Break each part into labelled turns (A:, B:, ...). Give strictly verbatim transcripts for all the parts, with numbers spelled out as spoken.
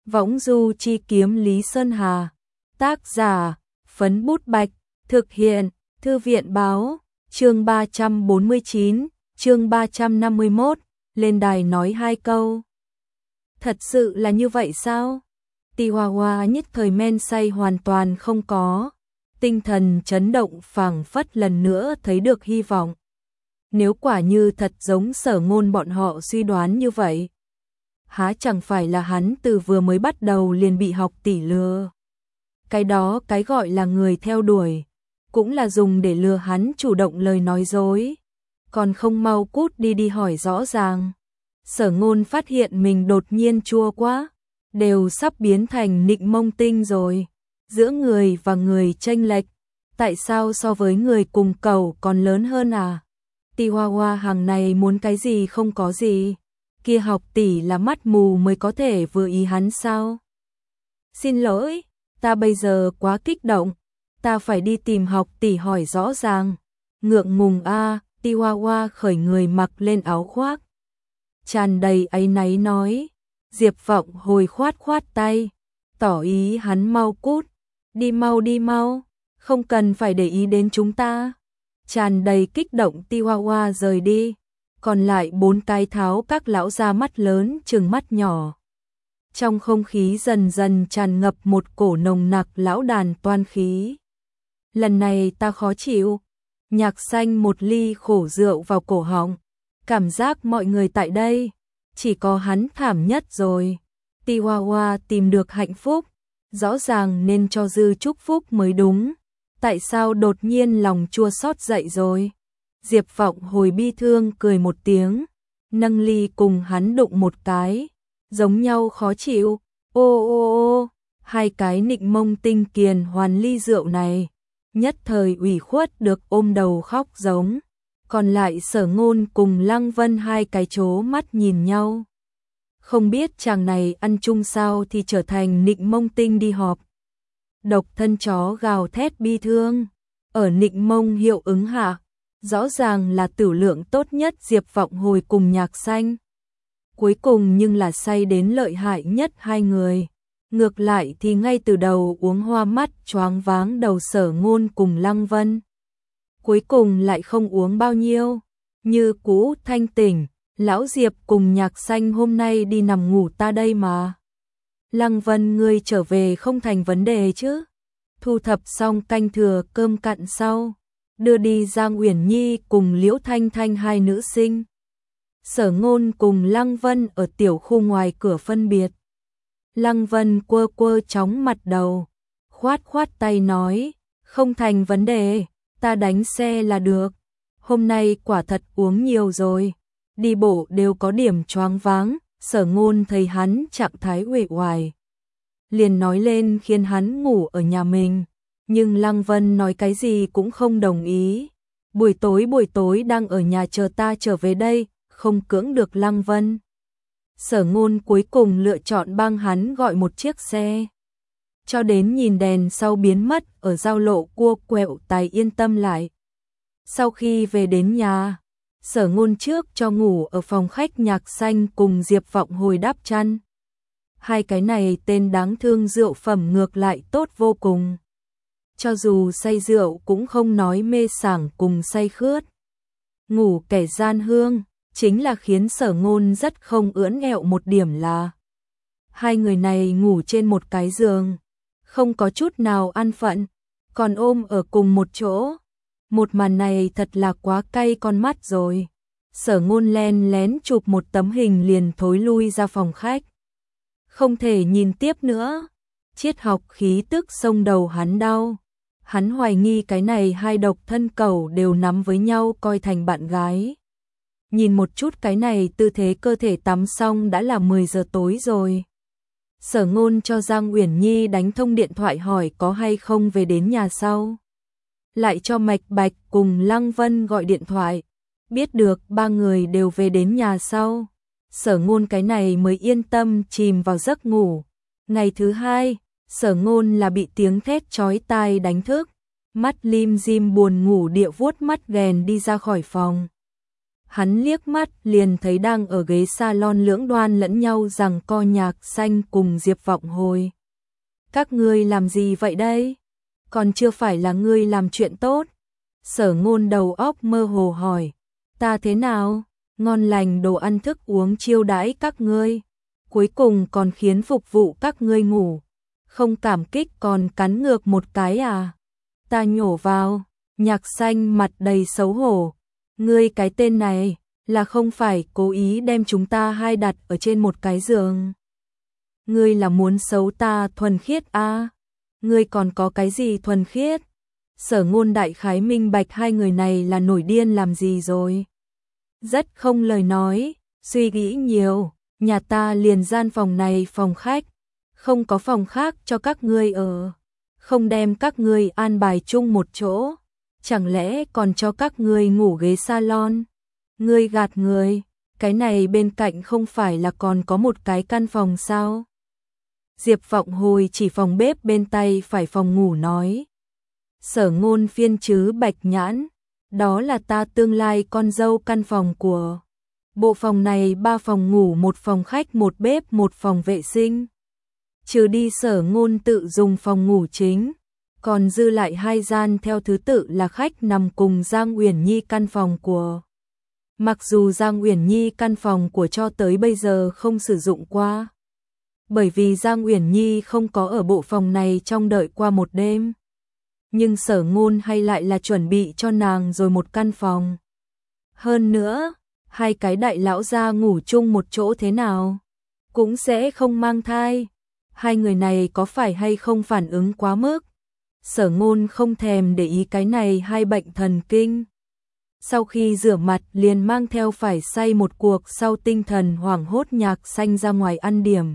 A: Võng du chi kiếm Lý Sơn Hà. Tác giả, Phấn Bút Bạch. Thực hiện, Thư viện Báo. Chương ba trăm bốn mươi chín, chương ba trăm năm mươi mốt, lên đài nói hai câu. Thật sự là như vậy sao? Tì Hoa Hoa nhất thời men say hoàn toàn không có. Tinh thần chấn động phảng phất lần nữa thấy được hy vọng. Nếu quả như thật giống Sở Ngôn bọn họ suy đoán như vậy, há chẳng phải là hắn từ vừa mới bắt đầu liền bị học tỷ lừa. Cái đó cái gọi là người theo đuổi, cũng là dùng để lừa hắn chủ động lời nói dối. Còn không mau cút đi đi hỏi rõ ràng. Sở Ngôn phát hiện mình đột nhiên chua quá, đều sắp biến thành Nịnh Mông Tinh rồi. Giữa người và người chênh lệch, tại sao so với người cùng cầu còn lớn hơn à? Tì Hoa Hoa hàng này muốn cái gì không có gì. Kia học tỷ là mắt mù mới có thể vừa ý hắn sao? Xin lỗi, ta bây giờ quá kích động, ta phải đi tìm học tỷ hỏi rõ ràng. Ngượng ngùng a, Tì Hoa Hoa khởi người mặc lên áo khoác, tràn đầy áy náy nói. Diệp Vọng Hồi khoát khoát tay, tỏ ý hắn mau cút, đi mau đi mau, không cần phải để ý đến chúng ta. Tràn đầy kích động Tì Hoa Hoa rời đi, còn lại bốn cái tháo các lão ra mắt lớn trừng mắt nhỏ. Trong không khí dần dần tràn ngập một cổ nồng nặc lão đàn toan khí. Lần này ta khó chịu. Nhạc Xanh một ly khổ rượu vào cổ họng, cảm giác mọi người tại đây chỉ có hắn thảm nhất rồi. Tì Hoa Hoa tìm được hạnh phúc, rõ ràng nên cho dư chúc phúc mới đúng. Tại sao đột nhiên lòng chua xót dậy rồi? Diệp Vọng Hồi bi thương cười một tiếng, nâng ly cùng hắn đụng một cái, giống nhau khó chịu. Ô ô ô, hai cái Nịnh Mông Tinh kiền hoàn ly rượu này, nhất thời ủy khuất được ôm đầu khóc giống. Còn lại Sở Ngôn cùng Lăng Vân hai cái chố mắt nhìn nhau. Không biết chàng này ăn chung sao thì trở thành Nịnh Mông Tinh đi họp. Độc thân chó gào thét bi thương. Ở Nịnh Mông hiệu ứng hạ, rõ ràng là tử lượng tốt nhất Diệp Vọng Hồi cùng Nhạc Xanh. Cuối cùng nhưng là say đến lợi hại nhất hai người. Ngược lại thì ngay từ đầu uống hoa mắt choáng váng đầu Sở Ngôn cùng Lăng Vân. Cuối cùng lại không uống bao nhiêu. Như cũ thanh tỉnh, lão Diệp cùng Nhạc Xanh hôm nay đi nằm ngủ ta đây mà. Lăng Vân ngươi trở về không thành vấn đề chứ? Thu thập xong canh thừa cơm cặn sau, đưa đi Giang Uyển Nhi cùng Liễu Thanh Thanh hai nữ sinh. Sở Ngôn cùng Lăng Vân ở tiểu khu ngoài cửa phân biệt. Lăng Vân quơ quơ chóng mặt đầu, khoát khoát tay nói, không thành vấn đề, ta đánh xe là được. Hôm nay quả thật uống nhiều rồi, đi bộ đều có điểm choáng váng. Sở Ngôn thấy hắn trạng thái uể oải, liền nói lên khiến hắn ngủ ở nhà mình, nhưng Lăng Vân nói cái gì cũng không đồng ý. Buổi tối buổi tối đang ở nhà chờ ta trở về đây, không cưỡng được Lăng Vân. Sở Ngôn cuối cùng lựa chọn帮hắn gọi một chiếc xe, cho đến nhìn đèn sau biến mất ở giao lộ cua quẹo tài yên tâm lại. Sau khi về đến nhà, Sở Ngôn trước cho ngủ ở phòng khách Nhạc Xanh cùng Diệp Vọng Hồi đắp chăn. Hai cái này tên đáng thương rượu phẩm ngược lại tốt vô cùng. Cho dù say rượu cũng không nói mê sảng cùng say khướt. Ngủ kẻ gian hương, chính là khiến Sở Ngôn rất không ưỡn ẹo một điểm là hai người này ngủ trên một cái giường, không có chút nào an phận, còn ôm ở cùng một chỗ. Một màn này thật là quá cay con mắt rồi. Sở Ngôn len lén chụp một tấm hình liền thối lui ra phòng khách. Không thể nhìn tiếp nữa. Triết học khí tức xông đầu hắn đau. Hắn hoài nghi cái này hai độc thân cẩu đều nắm với nhau coi thành bạn gái. Nhìn một chút cái này tư thế cơ thể tắm xong đã là mười giờ tối rồi. Sở Ngôn cho Giang Uyển Nhi đánh thông điện thoại hỏi có hay không về đến nhà sau. Lại cho Mạch Bạch cùng Lăng Vân gọi điện thoại, biết được ba người đều về đến nhà sau. Sở Ngôn cái này mới yên tâm chìm vào giấc ngủ. Ngày thứ hai, Sở Ngôn là bị tiếng thét chói tai đánh thức, mắt lim dim buồn ngủ địa vuốt mắt ghèn đi ra khỏi phòng. Hắn liếc mắt liền thấy đang ở ghế salon lưỡng đoan lẫn nhau rằng co Nhạc Xanh cùng Diệp Vọng Hồi. Các ngươi làm gì vậy đây? Còn chưa phải là ngươi làm chuyện tốt? Sở Ngôn đầu óc mơ hồ hỏi. Ta thế nào? Ngon lành đồ ăn thức uống chiêu đãi các ngươi. Cuối cùng còn khiến phục vụ các ngươi ngủ. Không cảm kích còn cắn ngược một cái à? Ta nhổ vào. Nhạc Xanh mặt đầy xấu hổ. Ngươi cái tên này là không phải cố ý đem chúng ta hai đặt ở trên một cái giường. Ngươi là muốn xấu ta thuần khiết à? Ngươi còn có cái gì thuần khiết? Sở Ngôn đại khái minh bạch hai người này là nổi điên làm gì rồi. Rất không lời nói, suy nghĩ nhiều, nhà ta liền gian phòng này phòng khách, không có phòng khác cho các ngươi ở, không đem các ngươi an bài chung một chỗ, chẳng lẽ còn cho các ngươi ngủ ghế salon? Ngươi gạt người, cái này bên cạnh không phải là còn có một cái căn phòng sao? Diệp Vọng Hồi chỉ phòng bếp bên tay phải phòng ngủ nói. Sở Ngôn phiên chứ bạch nhãn, đó là ta tương lai con dâu căn phòng của. Bộ phòng này ba phòng ngủ, một phòng khách, một bếp, một phòng vệ sinh. Trừ đi Sở Ngôn tự dùng phòng ngủ chính, còn dư lại hai gian theo thứ tự là khách nằm cùng Giang Uyển Nhi căn phòng của. Mặc dù Giang Uyển Nhi căn phòng của cho tới bây giờ không sử dụng qua, bởi vì Giang Uyển Nhi không có ở bộ phòng này trong đợi qua một đêm. Nhưng Sở Ngôn hay lại là chuẩn bị cho nàng rồi một căn phòng. Hơn nữa, hai cái đại lão gia ngủ chung một chỗ thế nào? Cũng sẽ không mang thai. Hai người này có phải hay không phản ứng quá mức? Sở Ngôn không thèm để ý cái này hai bệnh thần kinh. Sau khi rửa mặt liền mang theo phải say một cuộc, sau tinh thần hoảng hốt Nhạc Xanh ra ngoài ăn điểm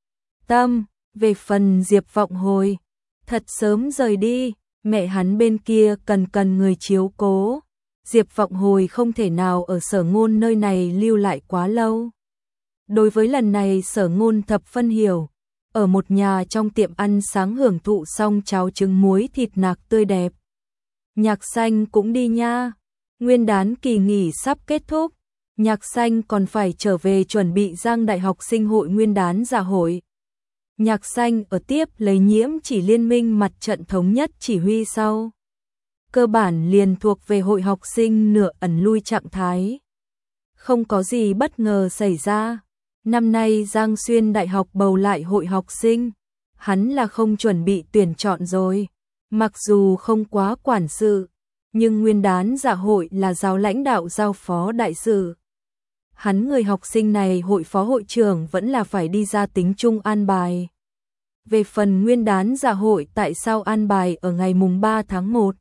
A: tâm. Về phần Diệp Vọng Hồi, thật sớm rời đi, mẹ hắn bên kia cần cần người chiếu cố. Diệp Vọng Hồi không thể nào ở Sở Ngôn nơi này lưu lại quá lâu. Đối với lần này Sở Ngôn thập phân hiểu, ở một nhà trong tiệm ăn sáng hưởng thụ xong cháo trứng muối thịt nạc tươi đẹp. Nhạc Xanh cũng đi nha. Nguyên đán kỳ nghỉ sắp kết thúc, Nhạc Xanh còn phải trở về chuẩn bị Giang Đại học sinh hội nguyên đán dạ hội. Nhạc Xanh ở tiếp lấy Nhiễm Chỉ liên minh mặt trận thống nhất chỉ huy sau. Cơ bản liền thuộc về hội học sinh nửa ẩn lui trạng thái. Không có gì bất ngờ xảy ra. Năm nay Giang Xuyên Đại học bầu lại hội học sinh. Hắn là không chuẩn bị tuyển chọn rồi. Mặc dù không quá quản sự, nhưng nguyên đán dạ hội là giáo lãnh đạo giao phó đại sự. Hắn người học sinh này hội phó hội trưởng vẫn là phải đi ra tính chung an bài. Về phần nguyên đán dạ hội tại sao an bài ở ngày mùng ba tháng một?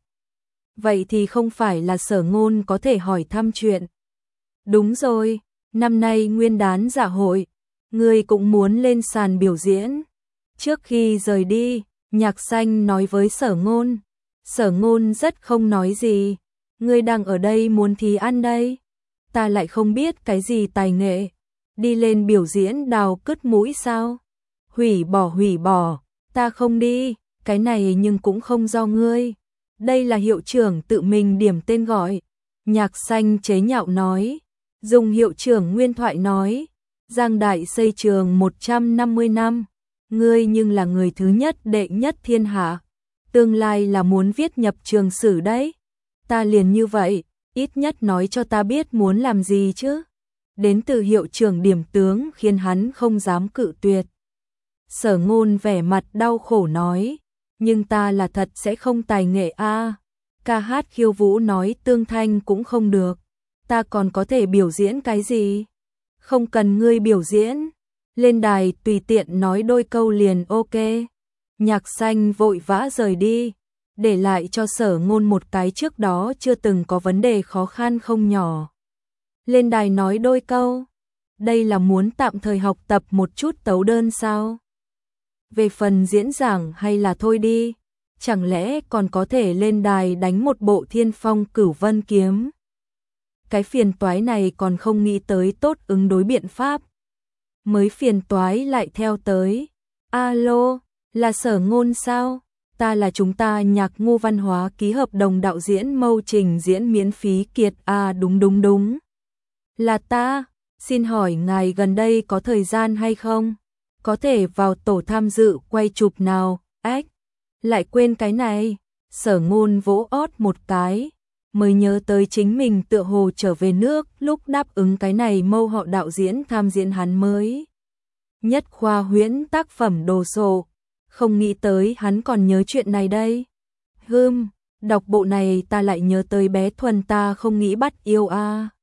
A: Vậy thì không phải là Sở Ngôn có thể hỏi thăm chuyện. Đúng rồi, năm nay nguyên đán dạ hội, ngươi cũng muốn lên sàn biểu diễn. Trước khi rời đi, Nhạc Xanh nói với Sở Ngôn. Sở Ngôn rất không nói gì. Ngươi đang ở đây muốn thì ăn đây. Ta lại không biết cái gì tài nghệ. Đi lên biểu diễn đào cứt mũi sao? Hủy bỏ hủy bỏ, ta không đi, cái này nhưng cũng không do ngươi. Đây là hiệu trưởng tự mình điểm tên gọi. Nhạc Xanh chế nhạo nói. Dùng hiệu trưởng nguyên thoại nói. Giang Đại xây trường một trăm năm mươi năm. Ngươi nhưng là người thứ nhất đệ nhất thiên hạ. Tương lai là muốn viết nhập trường sử đấy. Ta liền như vậy, ít nhất nói cho ta biết muốn làm gì chứ. Đến từ hiệu trưởng điểm tướng khiến hắn không dám cự tuyệt. Sở Ngôn vẻ mặt đau khổ nói, nhưng ta là thật sẽ không tài nghệ a. Ca hát khiêu vũ nói tương thanh cũng không được. Ta còn có thể biểu diễn cái gì? Không cần ngươi biểu diễn. Lên đài tùy tiện nói đôi câu liền ok. Nhạc Xanh vội vã rời đi, để lại cho Sở Ngôn một cái trước đó chưa từng có vấn đề khó khăn không nhỏ. Lên đài nói đôi câu. Đây là muốn tạm thời học tập một chút tấu đơn sao? Về phần diễn giảng hay là thôi đi, chẳng lẽ còn có thể lên đài đánh một bộ Thiên Phong Cửu Vân kiếm? Cái phiền toái này còn không nghĩ tới tốt ứng đối biện pháp. Mới phiền toái lại theo tới. Alo, là Sở Ngôn sao? Ta là chúng ta Nhạc Ngu Văn Hóa ký hợp đồng đạo diễn mâu trình diễn miễn phí kiệt à đúng đúng đúng. Là ta, xin hỏi ngài gần đây có thời gian hay không? Có thể vào tổ tham dự quay chụp nào, ếch. Lại quên cái này, Sở Ngôn vỗ ót một cái, mới nhớ tới chính mình tựa hồ trở về nước lúc đáp ứng cái này mâu họ đạo diễn tham diễn hắn mới nhất khoa huyễn tác phẩm đồ sộ, không nghĩ tới hắn còn nhớ chuyện này đây. Hừm, đọc bộ này ta lại nhớ tới bé Thuần ta không nghĩ bắt yêu a. À.